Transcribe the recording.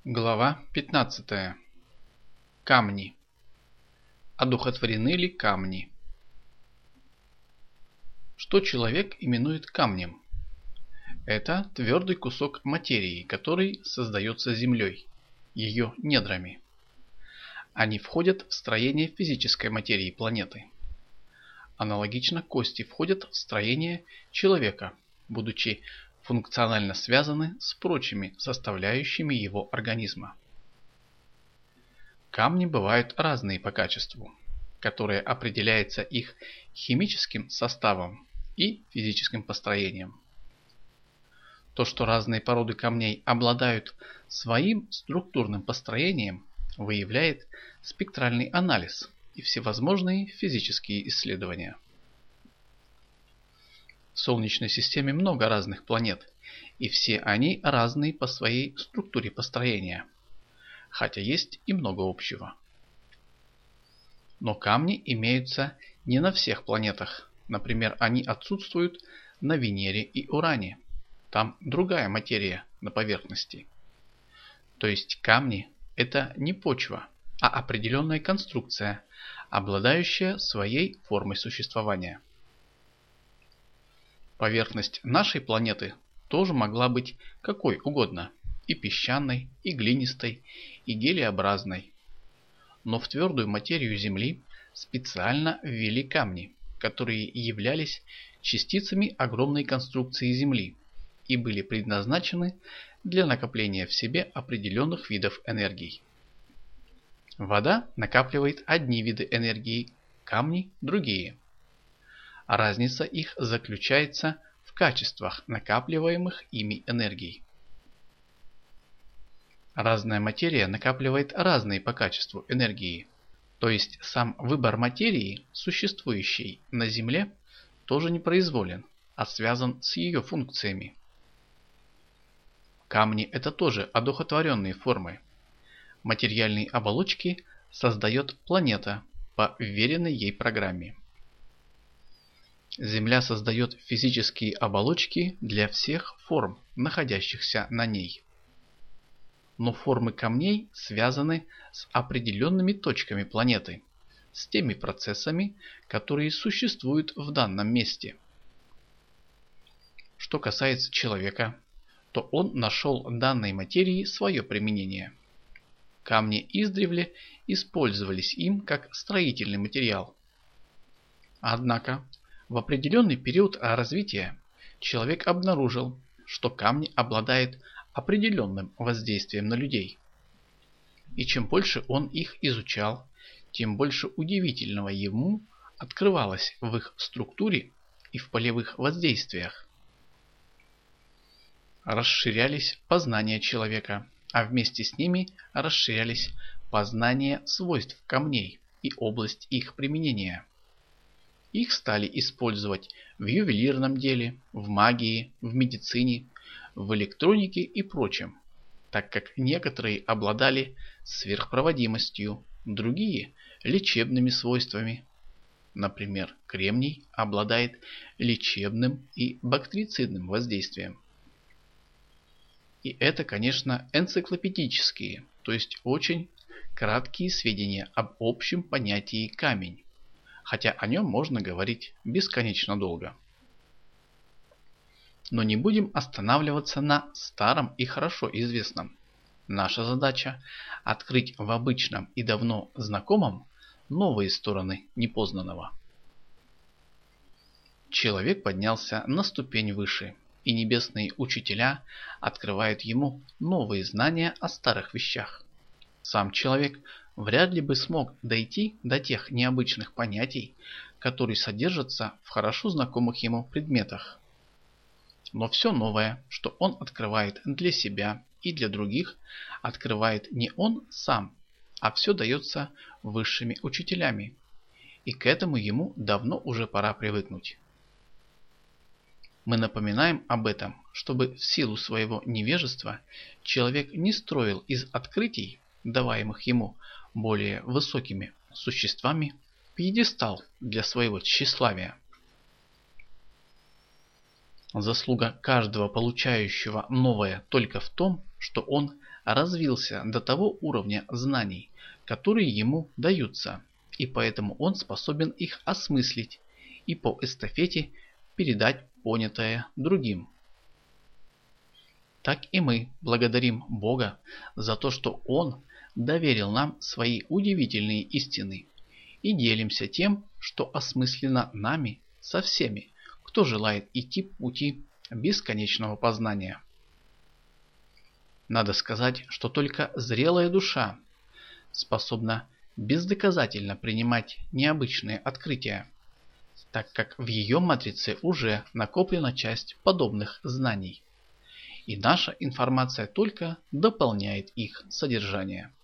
Глава 15. Камни. Одухотворены ли камни? Что человек именует камнем? Это твердый кусок материи, который создается Землей, ее недрами. Они входят в строение физической материи планеты. Аналогично кости входят в строение человека, будучи функционально связаны с прочими составляющими его организма. Камни бывают разные по качеству, которое определяется их химическим составом и физическим построением. То, что разные породы камней обладают своим структурным построением, выявляет спектральный анализ и всевозможные физические исследования. В Солнечной системе много разных планет, и все они разные по своей структуре построения, хотя есть и много общего. Но камни имеются не на всех планетах, например, они отсутствуют на Венере и Уране, там другая материя на поверхности. То есть камни – это не почва, а определенная конструкция, обладающая своей формой существования. Поверхность нашей планеты тоже могла быть какой угодно, и песчаной, и глинистой, и гелеобразной. Но в твердую материю Земли специально ввели камни, которые являлись частицами огромной конструкции Земли и были предназначены для накопления в себе определенных видов энергий. Вода накапливает одни виды энергии, камни – другие. Разница их заключается в качествах накапливаемых ими энергий. Разная материя накапливает разные по качеству энергии, то есть сам выбор материи, существующей на Земле, тоже не произволен, а связан с ее функциями. Камни – это тоже одухотворенные формы. Материальные оболочки создает планета по вверенной ей программе. Земля создает физические оболочки для всех форм, находящихся на ней. Но формы камней связаны с определенными точками планеты, с теми процессами, которые существуют в данном месте. Что касается человека, то он нашел данной материи свое применение. Камни издревле использовались им как строительный материал. Однако, в определенный период развития человек обнаружил, что камни обладают определенным воздействием на людей. И чем больше он их изучал, тем больше удивительного ему открывалось в их структуре и в полевых воздействиях. Расширялись познания человека, а вместе с ними расширялись познания свойств камней и область их применения. Их стали использовать в ювелирном деле, в магии, в медицине, в электронике и прочем, так как некоторые обладали сверхпроводимостью, другие – лечебными свойствами. Например, кремний обладает лечебным и бактерицидным воздействием. И это, конечно, энциклопедические, то есть очень краткие сведения об общем понятии камень, хотя о нем можно говорить бесконечно долго. Но не будем останавливаться на старом и хорошо известном. Наша задача – открыть в обычном и давно знакомом новые стороны непознанного. Человек поднялся на ступень выше, и небесные учителя открывают ему новые знания о старых вещах. Сам человек вряд ли бы смог дойти до тех необычных понятий, которые содержатся в хорошо знакомых ему предметах. Но все новое, что он открывает для себя и для других, открывает не он сам, а все дается высшими учителями. И к этому ему давно уже пора привыкнуть. Мы напоминаем об этом, чтобы в силу своего невежества человек не строил из открытий, даваемых ему более высокими существами, пьедестал для своего тщеславия. Заслуга каждого получающего новое только в том, что он развился до того уровня знаний, которые ему даются, и поэтому он способен их осмыслить и по эстафете передать понятое другим. Так и мы благодарим Бога за то, что Он доверил нам свои удивительные истины, и делимся тем, что осмысленно нами со всеми, кто желает идти по пути бесконечного познания. Надо сказать, что только зрелая душа способна бездоказательно принимать необычные открытия, так как в ее матрице уже накоплена часть подобных знаний, и наша информация только дополняет их содержание.